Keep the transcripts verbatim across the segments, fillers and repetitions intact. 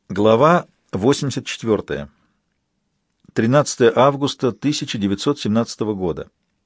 Глава восемьдесят четвёртая. тринадцатое августа тысяча девятьсот семнадцатого года.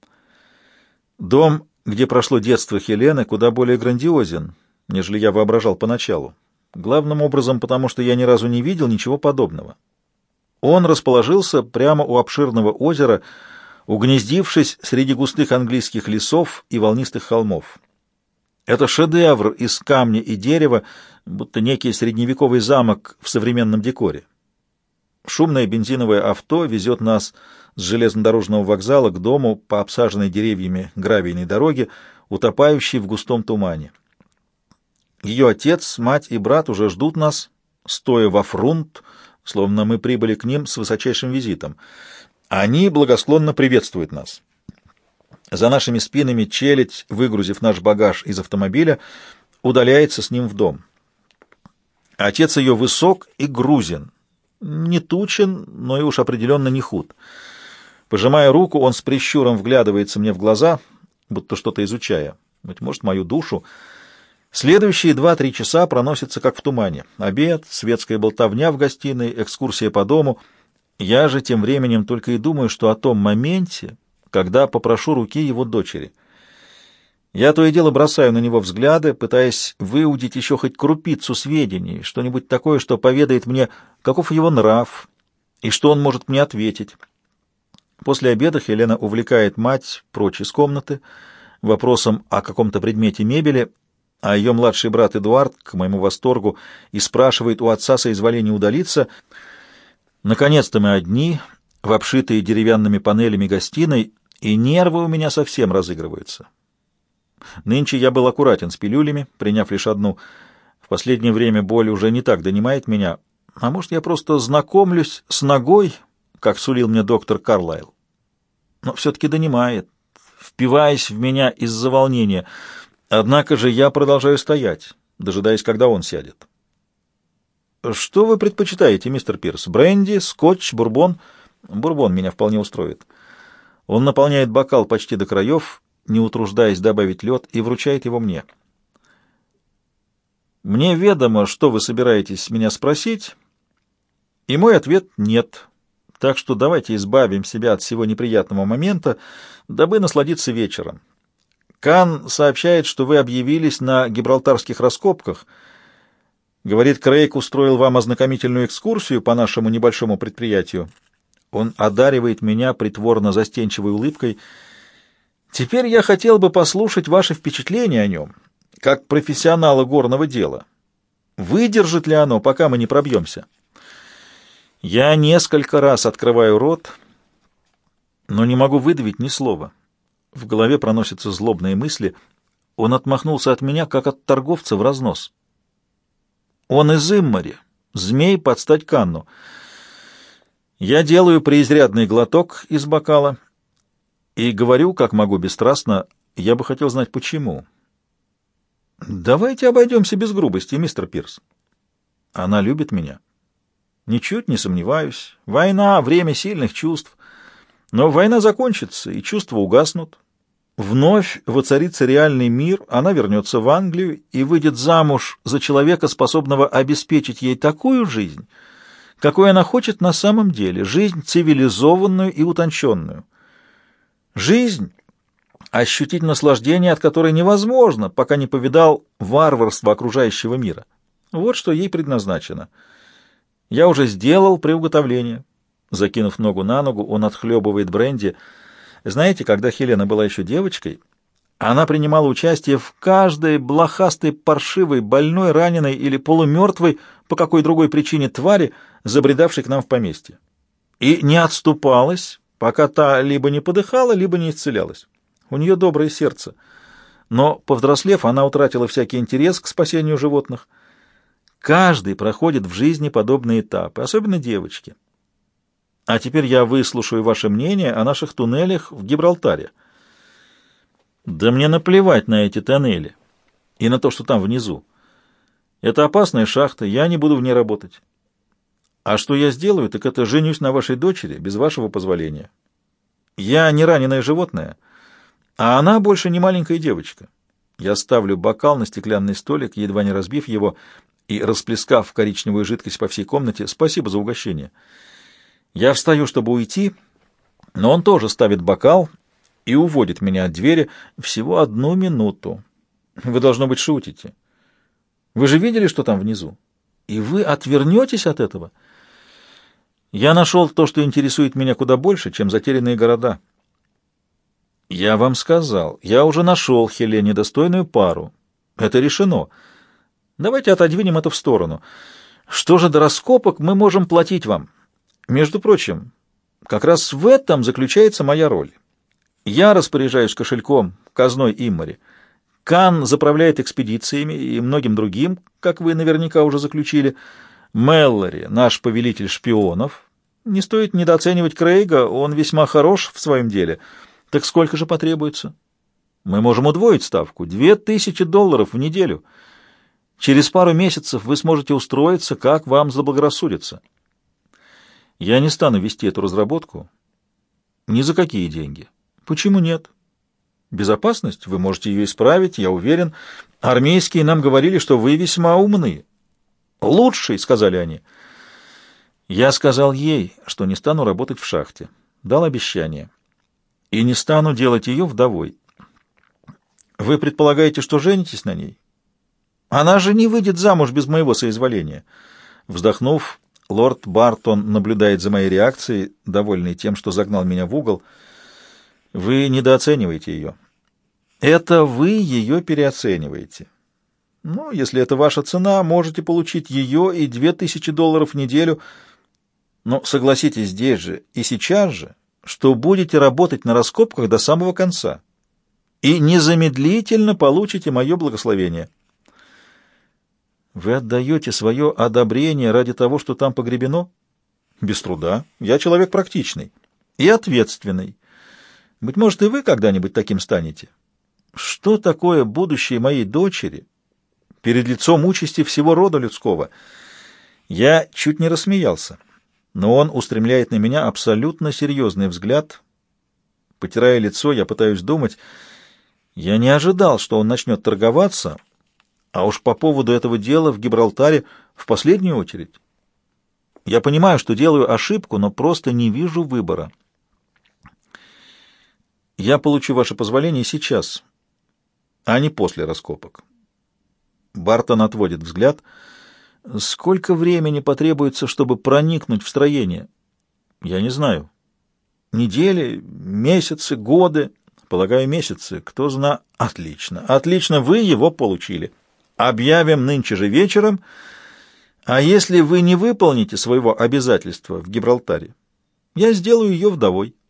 Дом, где прошло детство Хелены, куда более грандиозен, нежели я воображал поначалу. Главным образом, потому что я ни разу не видел ничего подобного. Он расположился прямо у обширного озера, угнездившись среди густых английских лесов и волнистых холмов. Это шедевр из камня и дерева, будто некий средневековый замок в современном декоре. Шумное бензиновое авто везет нас с железнодорожного вокзала к дому по обсаженной деревьями гравийной дороге, утопающей в густом тумане. Ее отец, мать и брат уже ждут нас, стоя во фрунт, словно мы прибыли к ним с высочайшим визитом. Они благосклонно приветствуют нас. За нашими спинами челядь, выгрузив наш багаж из автомобиля, удаляется с ним в дом. Отец ее высок и грузен, не тучен, но и уж определенно не худ. Пожимая руку, он с прищуром вглядывается мне в глаза, будто что-то изучая, быть может, мою душу. Следующие два-три часа проносятся как в тумане. Обед, светская болтовня в гостиной, экскурсия по дому. Я же тем временем только и думаю, что о том моменте, когда попрошу руки его дочери. Я то и дело бросаю на него взгляды, пытаясь выудить еще хоть крупицу сведений, что-нибудь такое, что поведает мне, каков его нрав и что он может мне ответить. После обеда Хелена увлекает мать прочь из комнаты вопросом о каком-то предмете мебели, а ее младший брат Эдуард, к моему восторгу, и спрашивает у отца соизволения удалиться. Наконец-то мы одни, в обшитой деревянными панелями гостиной, и нервы у меня совсем разыгрываются. Нынче я был аккуратен с пилюлями, приняв лишь одну. В последнее время боль уже не так донимает меня, а может, я просто знакомлюсь с ногой, как сулил мне доктор Карлайл. Но все-таки донимает, впиваясь в меня из-за волнения. Однако же я продолжаю стоять, дожидаясь, когда он сядет. «Что вы предпочитаете, мистер Пирс? Бренди, скотч, бурбон?» «Бурбон меня вполне устроит». Он наполняет бокал почти до краев, не утруждаясь добавить лед, и вручает его мне. Мне ведомо, что вы собираетесь меня спросить, и мой ответ — нет. Так что давайте избавим себя от всего неприятного момента, дабы насладиться вечером. Кан сообщает, что вы объявились на гибралтарских раскопках. Говорит, Крейг устроил вам ознакомительную экскурсию по нашему небольшому предприятию. Он одаривает меня притворно-застенчивой улыбкой. Теперь я хотел бы послушать ваши впечатления о нем, как профессионала горного дела. Выдержит ли оно, пока мы не пробьемся? Я несколько раз открываю рот, но не могу выдавить ни слова. В голове проносятся злобные мысли. Он отмахнулся от меня, как от торговца в разнос. Он из Иммари, змей под стать Канну. Я делаю преизрядный глоток из бокала и говорю, как могу бесстрастно, я бы хотел знать, почему. Давайте обойдемся без грубости, мистер Пирс. Она любит меня. Ничуть не сомневаюсь. Война — время сильных чувств. Но война закончится, и чувства угаснут. Вновь воцарится реальный мир, она вернется в Англию и выйдет замуж за человека, способного обеспечить ей такую жизнь, какой она хочет на самом деле, жизнь цивилизованную и утонченную. Жизнь, ощутить наслаждение, от которой невозможно, пока не повидал варварство окружающего мира. Вот что ей предназначено. Я уже сделал приуготовление. Закинув ногу на ногу, он отхлебывает бренди. Знаете, когда Хелена была еще девочкой, она принимала участие в каждой блохастой, паршивой, больной, раненой или полумертвой по какой другой причине твари, забредавшей к нам в поместье. И не отступалась, пока та либо не подыхала, либо не исцелялась. У нее доброе сердце. Но, повзрослев, она утратила всякий интерес к спасению животных. Каждый проходит в жизни подобные этапы, особенно девочки. А теперь я выслушаю ваше мнение о наших туннелях в Гибралтаре. Да мне наплевать на эти тоннели и на то, что там внизу. Это опасная шахта, я не буду в ней работать. А что я сделаю, так это женюсь на вашей дочери без вашего позволения. Я не раненое животное, а она больше не маленькая девочка. Я ставлю бокал на стеклянный столик, едва не разбив его, и, расплескав коричневую жидкость по всей комнате, «Спасибо за угощение». Я встаю, чтобы уйти, но он тоже ставит бокал и уводит меня от двери. Всего одну минуту. Вы, должно быть, шутите. Вы же видели, что там внизу? И вы отвернетесь от этого? Я нашел то, что интересует меня куда больше, чем затерянные города. Я вам сказал, я уже нашел Хелене достойную пару. Это решено. Давайте отодвинем это в сторону. Что же до раскопок мы можем платить вам? Между прочим, как раз в этом заключается моя роль. Я распоряжаюсь кошельком, казной Иммори. Кан заправляет экспедициями и многим другим, как вы наверняка уже заключили. Мэллори — наш повелитель шпионов. Не стоит недооценивать Крейга, он весьма хорош в своем деле. Так сколько же потребуется? Мы можем удвоить ставку. Две тысячи долларов в неделю. Через пару месяцев вы сможете устроиться, как вам заблагорассудится. Я не стану вести эту разработку ни за какие деньги. Почему нет? Безопасность? Вы можете ее исправить, я уверен. Армейские нам говорили, что вы весьма умны. Лучший, сказали они. Я сказал ей, что не стану работать в шахте. Дал обещание. И не стану делать ее вдовой. Вы предполагаете, что женитесь на ней? Она же не выйдет замуж без моего соизволения. Вздохнув, лорд Бартон наблюдает за моей реакцией, довольный тем, что загнал меня в угол. Вы недооцениваете ее. Это вы ее переоцениваете. Ну, если это ваша цена, можете получить ее и две тысячи долларов в неделю. Но согласитесь здесь же и сейчас же, что будете работать на раскопках до самого конца. И незамедлительно получите мое благословение. Вы отдаете свое одобрение ради того, что там погребено? Без труда. Я человек практичный и ответственный. Быть может, и вы когда-нибудь таким станете. Что такое будущее моей дочери перед лицом участи всего рода людского? Я чуть не рассмеялся, но он устремляет на меня абсолютно серьезный взгляд. Потирая лицо, я пытаюсь думать. Я не ожидал, что он начнет торговаться, а уж по поводу этого дела в Гибралтаре в последнюю очередь. Я понимаю, что делаю ошибку, но просто не вижу выбора. Я получу ваше позволение сейчас, а не после раскопок. Бартон отводит взгляд. Сколько времени потребуется, чтобы проникнуть в строение? Я не знаю. Недели, месяцы, годы? Полагаю, месяцы. Кто знает? Отлично. Отлично, вы его получили. Объявим нынче же вечером. А если вы не выполните своего обязательства в Гибралтаре, я сделаю ее вдовой.